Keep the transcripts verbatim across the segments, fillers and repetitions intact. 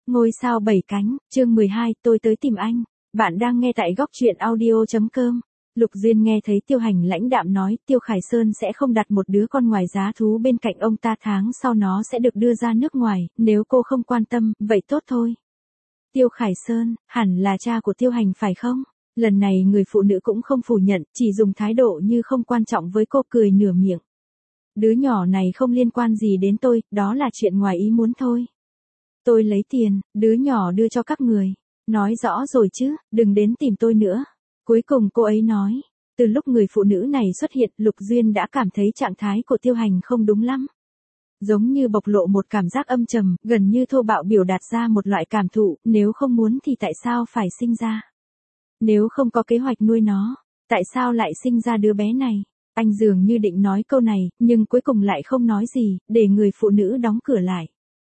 Ngôi sao bảy cánh, chương mười hai, tôi tới tìm anh. Bạn đang nghe tại góc truyện audio.com. Lục Duyên nghe thấy Tiêu Hành lãnh đạm nói Tiêu Khải Sơn sẽ không đặt một đứa con ngoài giá thú bên cạnh ông ta, tháng sau nó sẽ được đưa ra nước ngoài, nếu cô không quan tâm, vậy tốt thôi. Tiêu Khải Sơn, hẳn là cha của Tiêu Hành phải không? Lần này người phụ nữ cũng không phủ nhận, chỉ dùng thái độ như không quan trọng với cô, cười nửa miệng. Đứa nhỏ này không liên quan gì đến tôi, đó là chuyện ngoài ý muốn thôi. Tôi lấy tiền, đứa nhỏ đưa cho các người. Nói rõ rồi chứ, đừng đến tìm tôi nữa. Cuối cùng cô ấy nói. Từ lúc người phụ nữ này xuất hiện, Lục Duyên đã cảm thấy trạng thái của Tiêu Hành không đúng lắm. Giống như bộc lộ một cảm giác âm trầm, gần như thô bạo biểu đạt ra một loại cảm thụ, nếu không muốn thì tại sao phải sinh ra? Nếu không có kế hoạch nuôi nó, tại sao lại sinh ra đứa bé này? Anh dường như định nói câu này, nhưng cuối cùng lại không nói gì, để người phụ nữ đóng cửa lại.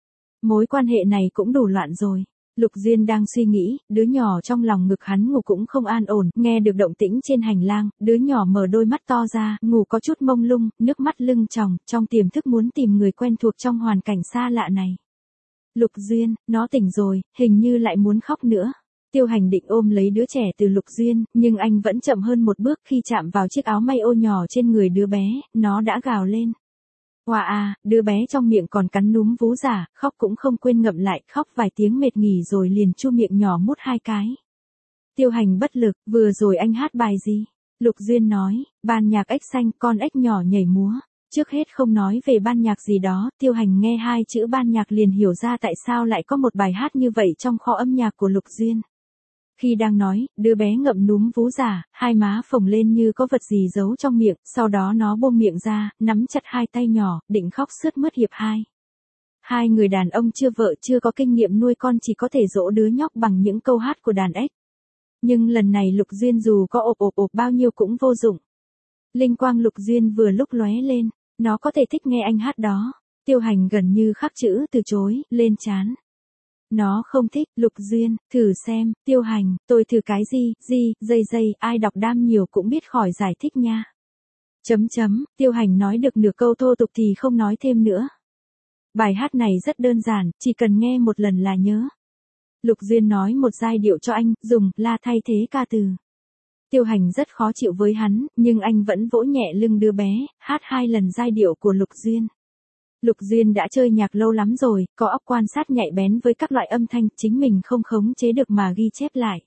Mối quan hệ này cũng đủ loạn rồi. Lục Duyên đang suy nghĩ, đứa nhỏ trong lòng ngực hắn ngủ cũng không an ổn, nghe được động tĩnh trên hành lang, đứa nhỏ mở đôi mắt to ra, ngủ có chút mông lung, nước mắt lưng tròng, trong tiềm thức muốn tìm người quen thuộc trong hoàn cảnh xa lạ này. Lục Duyên, nó tỉnh rồi, hình như lại muốn khóc nữa. Tiêu Hành định ôm lấy đứa trẻ từ Lục Duyên, nhưng anh vẫn chậm hơn một bước, khi chạm vào chiếc áo may ô nhỏ trên người đứa bé, nó đã gào lên. Wow à, đứa bé trong miệng còn cắn núm vú giả, khóc cũng không quên ngậm lại, khóc vài tiếng mệt nghỉ rồi liền chu miệng nhỏ mút hai cái. Tiêu Hành bất lực, vừa rồi anh hát bài gì? Lục Duyên nói, ban nhạc ếch xanh, con ếch nhỏ nhảy múa. Trước hết không nói về ban nhạc gì đó, Tiêu Hành nghe hai chữ ban nhạc liền hiểu ra tại sao lại có một bài hát như vậy trong kho âm nhạc của Lục Duyên. Khi đang nói, đứa bé ngậm núm vú giả, hai má phồng lên như có vật gì giấu trong miệng, sau đó nó buông miệng ra, nắm chặt hai tay nhỏ, định khóc sướt mướt hiệp hai. Hai người đàn ông chưa vợ chưa có kinh nghiệm nuôi con chỉ có thể dỗ đứa nhóc bằng những câu hát của đàn ếch. Nhưng lần này Lục Duyên dù có ộp ộp ộp bao nhiêu cũng vô dụng. Linh quang Lục Duyên vừa lúc lóe lên, nó có thể thích nghe anh hát đó. Tiêu Hành gần như khắc chữ từ chối, lên trán. Nó không thích. Lục Duyên, thử xem. Tiêu Hành, tôi thử cái gì, gì, dây dây, ai đọc đam nhiều cũng biết khỏi giải thích nha. Chấm chấm, Tiêu Hành nói được nửa câu thô tục thì không nói thêm nữa. Bài hát này rất đơn giản, chỉ cần nghe một lần là nhớ. Lục Duyên nói một giai điệu cho anh, dùng la thay thế ca từ. Tiêu Hành rất khó chịu với hắn, nhưng anh vẫn vỗ nhẹ lưng đứa bé, hát hai lần giai điệu của Lục Duyên. Lục Duyên đã chơi nhạc lâu lắm rồi, có óc quan sát nhạy bén với các loại âm thanh, chính mình không khống chế được mà ghi chép lại.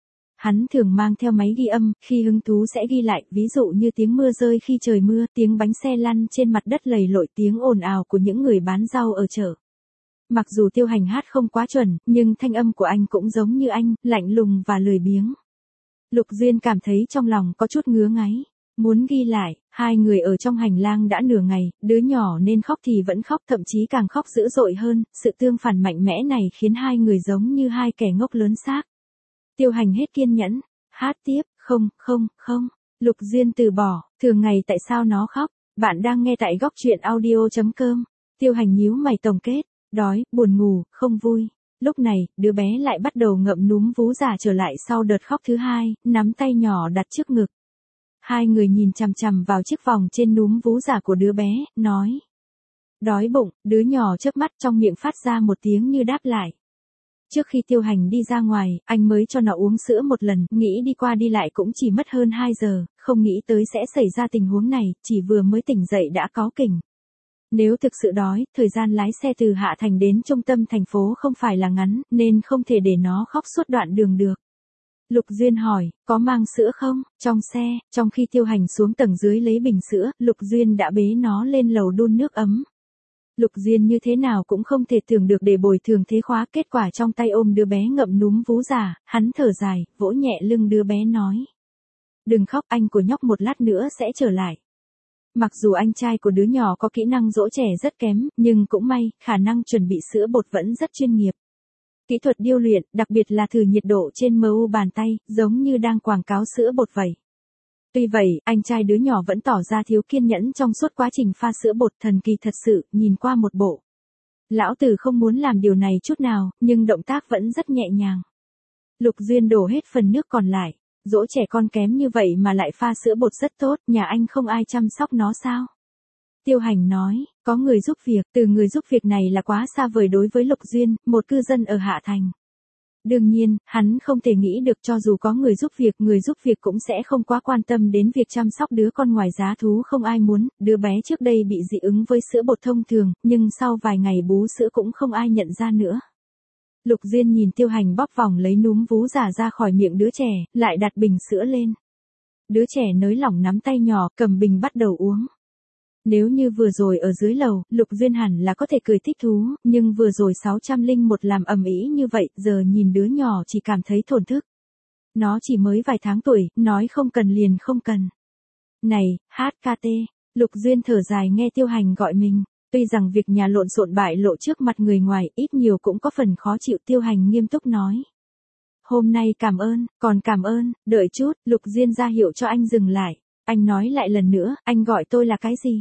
Hắn thường mang theo máy ghi âm, khi hứng thú sẽ ghi lại, ví dụ như tiếng mưa rơi khi trời mưa, tiếng bánh xe lăn trên mặt đất lầy lội, tiếng ồn ào của những người bán rau ở chợ. Mặc dù Tiêu Hành hát không quá chuẩn, nhưng thanh âm của anh cũng giống như anh, lạnh lùng và lười biếng. Lục Duyên cảm thấy trong lòng có chút ngứa ngáy. Muốn ghi lại, hai người ở trong hành lang đã nửa ngày, đứa nhỏ nên khóc thì vẫn khóc, thậm chí càng khóc dữ dội hơn, sự tương phản mạnh mẽ này khiến hai người giống như hai kẻ ngốc lớn xác. Tiêu Hành hết kiên nhẫn, hát tiếp, không, không, không, Lục Duyên từ bỏ, thường ngày tại sao nó khóc, bạn đang nghe tại góc truyện audio.com, Tiêu Hành nhíu mày tổng kết, đói, buồn ngủ, không vui. Lúc này, đứa bé lại bắt đầu ngậm núm vú giả trở lại sau đợt khóc thứ hai, nắm tay nhỏ đặt trước ngực. Hai người nhìn chằm chằm vào chiếc vòng trên núm vú giả của đứa bé, nói. Đói bụng, đứa nhỏ chớp mắt trong miệng phát ra một tiếng như đáp lại. Trước khi Tiêu Hành đi ra ngoài, anh mới cho nó uống sữa một lần, nghĩ đi qua đi lại cũng chỉ mất hơn hai giờ, không nghĩ tới sẽ xảy ra tình huống này, chỉ vừa mới tỉnh dậy đã cáu kỉnh. Nếu thực sự đói, thời gian lái xe từ Hạ Thành đến trung tâm thành phố không phải là ngắn, nên không thể để nó khóc suốt đoạn đường được. Lục Duyên hỏi, có mang sữa không? Trong xe, trong khi Tiêu Hành xuống tầng dưới lấy bình sữa, Lục Duyên đã bế nó lên lầu đun nước ấm. Lục Duyên như thế nào cũng không thể tưởng được để bồi thường thế khóa, kết quả trong tay ôm đứa bé ngậm núm vú giả, hắn thở dài, vỗ nhẹ lưng đứa bé nói. Đừng khóc, anh của nhóc một lát nữa sẽ trở lại. Mặc dù anh trai của đứa nhỏ có kỹ năng dỗ trẻ rất kém, nhưng cũng may, khả năng chuẩn bị sữa bột vẫn rất chuyên nghiệp. Kỹ thuật điêu luyện, đặc biệt là thử nhiệt độ trên mu bàn tay, giống như đang quảng cáo sữa bột vậy. Tuy vậy, anh trai đứa nhỏ vẫn tỏ ra thiếu kiên nhẫn trong suốt quá trình pha sữa bột, thần kỳ thật sự, nhìn qua một bộ. Lão tử không muốn làm điều này chút nào, nhưng động tác vẫn rất nhẹ nhàng. Lục Duyên đổ hết phần nước còn lại. Dỗ trẻ con kém như vậy mà lại pha sữa bột rất tốt, nhà anh không ai chăm sóc nó sao? Tiêu Hành nói, Có người giúp việc, từ người giúp việc này là quá xa vời đối với Lục Duyên, một cư dân ở Hạ Thành. Đương nhiên, hắn không thể nghĩ được cho dù có người giúp việc, người giúp việc cũng sẽ không quá quan tâm đến việc chăm sóc đứa con ngoài giá thú không ai muốn, đứa bé trước đây bị dị ứng với sữa bột thông thường, nhưng sau vài ngày bú sữa cũng không ai nhận ra nữa. Lục Duyên nhìn Tiêu Hành bóp vòng lấy núm vú giả ra khỏi miệng đứa trẻ, lại đặt bình sữa lên. Đứa trẻ nới lỏng nắm tay nhỏ, cầm bình bắt đầu uống. Nếu như vừa rồi ở dưới lầu, Lục Duyên hẳn là có thể cười thích thú, nhưng vừa rồi sáu trăm lẻ một làm ầm ĩ như vậy, giờ nhìn đứa nhỏ chỉ cảm thấy thổn thức. Nó chỉ mới vài tháng tuổi, nói không cần liền không cần. Này, hát ca tê, Lục Duyên thở dài nghe Tiêu Hành gọi mình. Tuy rằng việc nhà lộn xộn bại lộ trước mặt người ngoài, ít nhiều cũng có phần khó chịu. Tiêu Hành nghiêm túc nói. Hôm nay cảm ơn, còn cảm ơn, đợi chút, Lục Duyên ra hiệu cho anh dừng lại. Anh nói lại lần nữa, anh gọi tôi là cái gì?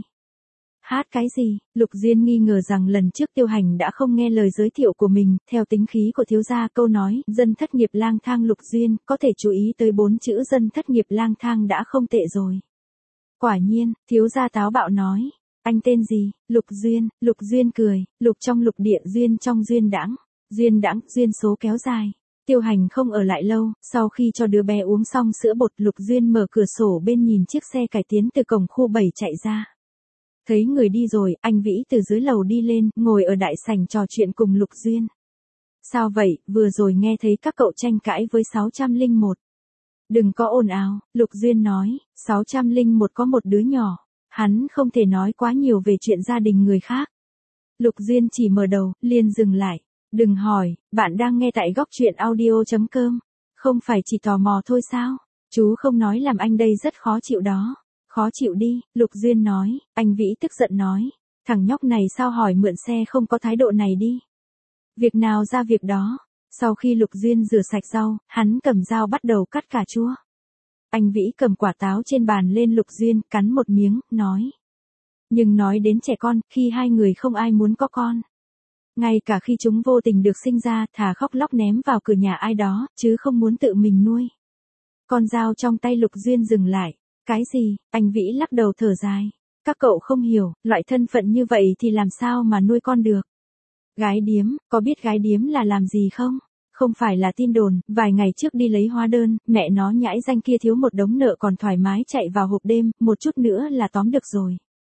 Hát cái gì? Lục Duyên nghi ngờ rằng lần trước Tiêu Hành đã không nghe lời giới thiệu của mình, theo tính khí của thiếu gia câu nói, dân thất nghiệp lang thang Lục Duyên, có thể chú ý tới bốn chữ dân thất nghiệp lang thang đã không tệ rồi. Quả nhiên, thiếu gia táo bạo nói, anh tên gì? Lục Duyên. Lục Duyên cười, lục trong lục địa, duyên trong duyên đãng, duyên đãng, duyên số kéo dài. Tiêu Hành không ở lại lâu, sau khi cho đứa bé uống xong sữa bột, Lục Duyên mở cửa sổ bên nhìn chiếc xe cải tiến từ cổng khu bảy chạy ra. Thấy người đi rồi, anh Vĩ từ dưới lầu đi lên, ngồi ở đại sảnh trò chuyện cùng Lục Duyên. Sao vậy, vừa rồi nghe thấy các cậu tranh cãi với sáu trăm lẻ một. Đừng có ồn ào, Lục Duyên nói, sáu trăm lẻ một có một đứa nhỏ, hắn không thể nói quá nhiều về chuyện gia đình người khác. Lục Duyên chỉ mở đầu, liền dừng lại. Đừng hỏi, bạn đang nghe tại góc truyện audio chấm com. Không phải chỉ tò mò thôi sao? Chú không nói làm anh đây rất khó chịu đó. Khó chịu đi, Lục Duyên nói, anh Vĩ tức giận nói. Thằng nhóc này sao hỏi mượn xe không có thái độ này đi. Việc nào ra việc đó. Sau khi Lục Duyên rửa sạch rau, hắn cầm dao bắt đầu cắt cà chua. Anh Vĩ cầm quả táo trên bàn lên Lục Duyên, cắn một miếng, nói. Nhưng nói đến trẻ con, khi hai người không ai muốn có con. Ngay cả khi chúng vô tình được sinh ra, thà khóc lóc ném vào cửa nhà ai đó, chứ không muốn tự mình nuôi. Con dao trong tay Lục Duyên dừng lại. Cái gì? Anh Vĩ lắc đầu thở dài. Các cậu không hiểu, loại thân phận như vậy thì làm sao mà nuôi con được. Gái điếm, có biết gái điếm là làm gì không? Không phải là tin đồn, vài ngày trước đi lấy hóa đơn, mẹ nó nhãi danh kia thiếu một đống nợ còn thoải mái chạy vào hộp đêm, một chút nữa là tóm được rồi.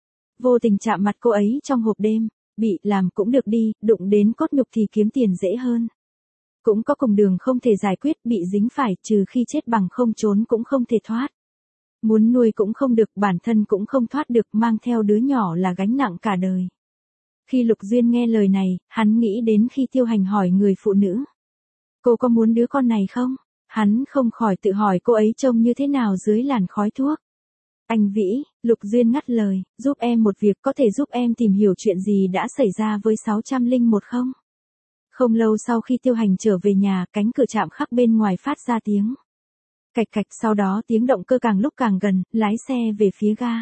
Vô tình chạm mặt cô ấy trong hộp đêm. Bị làm cũng được đi, đụng đến cốt nhục thì kiếm tiền dễ hơn. Cũng có cùng đường không thể giải quyết, bị dính phải, trừ khi chết bằng không trốn cũng không thể thoát. Muốn nuôi cũng không được, bản thân cũng không thoát được, mang theo đứa nhỏ là gánh nặng cả đời. Khi Lục Duyên nghe lời này, hắn nghĩ đến khi Tiêu Hành hỏi người phụ nữ. Cô có muốn đứa con này không? Hắn không khỏi tự hỏi cô ấy trông như thế nào dưới làn khói thuốc. Anh Vĩ, Lục Duyên ngắt lời, giúp em một việc, có thể giúp em tìm hiểu chuyện gì đã xảy ra với sáu trăm lẻ một không? Không lâu sau khi Tiêu Hành trở về nhà, cánh cửa trạm khắc bên ngoài phát ra tiếng cạch cạch, sau đó tiếng động cơ càng lúc càng gần, lái xe về phía ga.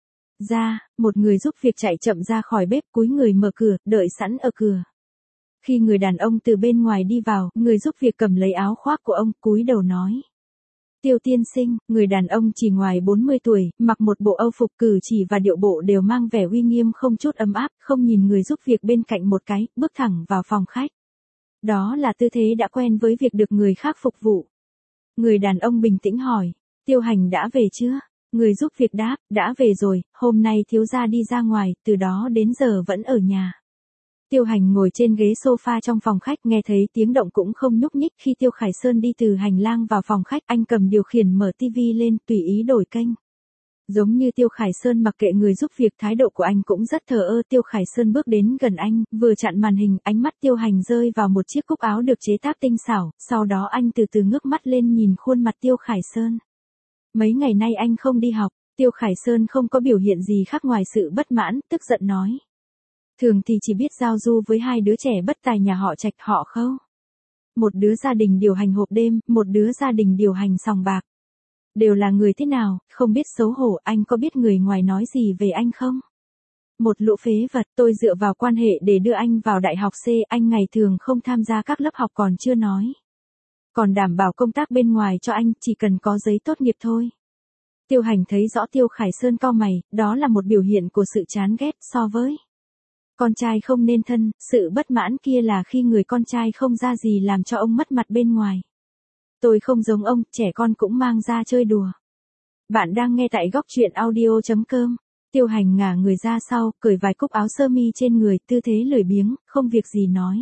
Ra, một người giúp việc chạy chậm ra khỏi bếp, cúi người mở cửa, đợi sẵn ở cửa. Khi người đàn ông từ bên ngoài đi vào, người giúp việc cầm lấy áo khoác của ông, cúi đầu nói. Tiêu tiên sinh, người đàn ông chỉ ngoài bốn mươi tuổi, mặc một bộ âu phục, cử chỉ và điệu bộ đều mang vẻ uy nghiêm không chút ấm áp, không nhìn người giúp việc bên cạnh một cái, bước thẳng vào phòng khách. Đó là tư thế đã quen với việc được người khác phục vụ. Người đàn ông bình tĩnh hỏi, Tiêu Hành đã về chưa? Người giúp việc đáp, đã về rồi, hôm nay thiếu gia đi ra ngoài, từ đó đến giờ vẫn ở nhà. Tiêu Hành ngồi trên ghế sofa trong phòng khách, nghe thấy tiếng động cũng không nhúc nhích. Khi Tiêu Khải Sơn đi từ hành lang vào phòng khách, anh cầm điều khiển mở tivi lên, tùy ý đổi kênh. Giống như Tiêu Khải Sơn mặc kệ người giúp việc, thái độ của anh cũng rất thờ ơ. Tiêu Khải Sơn bước đến gần anh, vừa chặn màn hình, ánh mắt Tiêu Hành rơi vào một chiếc cúc áo được chế tác tinh xảo, sau đó anh từ từ ngước mắt lên nhìn khuôn mặt Tiêu Khải Sơn. Mấy ngày nay anh không đi học, Tiêu Khải Sơn không có biểu hiện gì khác ngoài sự bất mãn, tức giận nói. Thường thì chỉ biết giao du với hai đứa trẻ bất tài nhà họ Trạch, họ Khâu. Một đứa gia đình điều hành hộp đêm, một đứa gia đình điều hành sòng bạc. Đều là người thế nào, không biết xấu hổ, anh có biết người ngoài nói gì về anh không? Một lũ phế vật, tôi dựa vào quan hệ để đưa anh vào đại học C, anh ngày thường không tham gia các lớp học còn chưa nói. Còn đảm bảo công tác bên ngoài cho anh, chỉ cần có giấy tốt nghiệp thôi. Tiêu Hành thấy rõ Tiêu Khải Sơn cau mày, đó là một biểu hiện của sự chán ghét so với Con trai không nên thân, sự bất mãn kia là khi người con trai không ra gì làm cho ông mất mặt bên ngoài. Tôi không giống ông, trẻ con cũng mang ra chơi đùa. Bạn đang nghe tại góc truyện audio chấm com. Tiêu Hành ngả người ra sau, cởi vài cúc áo sơ mi trên người, tư thế lười biếng, không việc gì nói.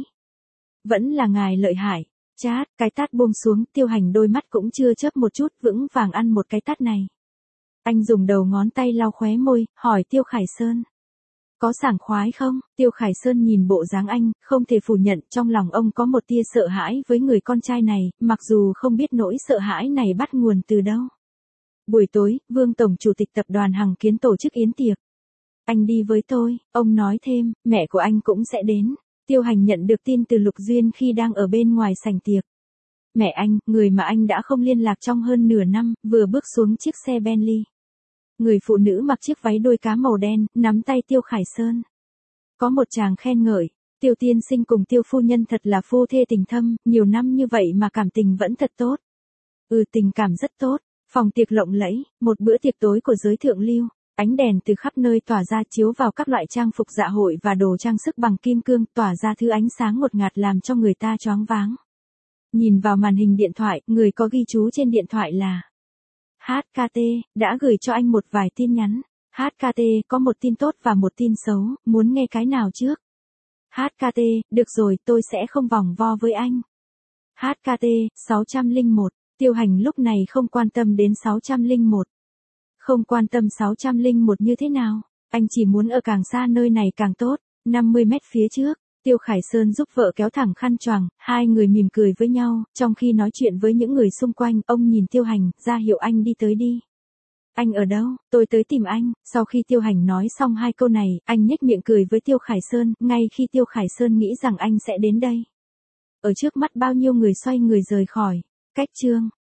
Vẫn là ngài lợi hại. Chát, cái tát buông xuống, Tiêu Hành đôi mắt cũng chưa chớp một chút, vững vàng ăn một cái tát này. Anh dùng đầu ngón tay lau khóe môi, hỏi Tiêu Khải Sơn. Có sảng khoái không? Tiêu Khải Sơn nhìn bộ dáng anh, không thể phủ nhận, trong lòng ông có một tia sợ hãi với người con trai này, mặc dù không biết nỗi sợ hãi này bắt nguồn từ đâu. Buổi tối, Vương Tổng Chủ tịch tập đoàn Hằng Kiến tổ chức yến tiệc. Anh đi với tôi, ông nói thêm, mẹ của anh cũng sẽ đến. Tiêu Hành nhận được tin từ Lục Duyên khi đang ở bên ngoài sảnh tiệc. Mẹ anh, người mà anh đã không liên lạc trong hơn nửa năm, vừa bước xuống chiếc xe Bentley. Người phụ nữ mặc chiếc váy đôi cá màu đen, nắm tay Tiêu Khải Sơn. Có một chàng khen ngợi, Tiêu tiên sinh cùng Tiêu phu nhân thật là phu thê tình thâm, nhiều năm như vậy mà cảm tình vẫn thật tốt. Ừ, tình cảm rất tốt. Phòng tiệc lộng lẫy, một bữa tiệc tối của giới thượng lưu, ánh đèn từ khắp nơi tỏa ra chiếu vào các loại trang phục dạ hội và đồ trang sức bằng kim cương, tỏa ra thứ ánh sáng ngột ngạt làm cho người ta choáng váng. Nhìn vào màn hình điện thoại, người có ghi chú trên điện thoại là hát ca tê, đã gửi cho anh một vài tin nhắn. hát ca tê có một tin tốt và một tin xấu, muốn nghe cái nào trước? hát ca tê, được rồi, tôi sẽ không vòng vo với anh. hát ca tê, sáu trăm lẻ một, Tiêu Hành lúc này không quan tâm đến sáu trăm lẻ một. Không quan tâm sáu trăm lẻ một như thế nào, anh chỉ muốn ở càng xa nơi này càng tốt. năm mươi mét phía trước, Tiêu Khải Sơn giúp vợ kéo thẳng khăn choàng, hai người mỉm cười với nhau, trong khi nói chuyện với những người xung quanh, ông nhìn Tiêu Hành, ra hiệu anh đi tới đi. Anh ở đâu? Tôi tới tìm anh. Sau khi Tiêu Hành nói xong hai câu này, anh nhếch miệng cười với Tiêu Khải Sơn, ngay khi Tiêu Khải Sơn nghĩ rằng anh sẽ đến đây. Ở trước mắt bao nhiêu người xoay người rời khỏi. Cách chương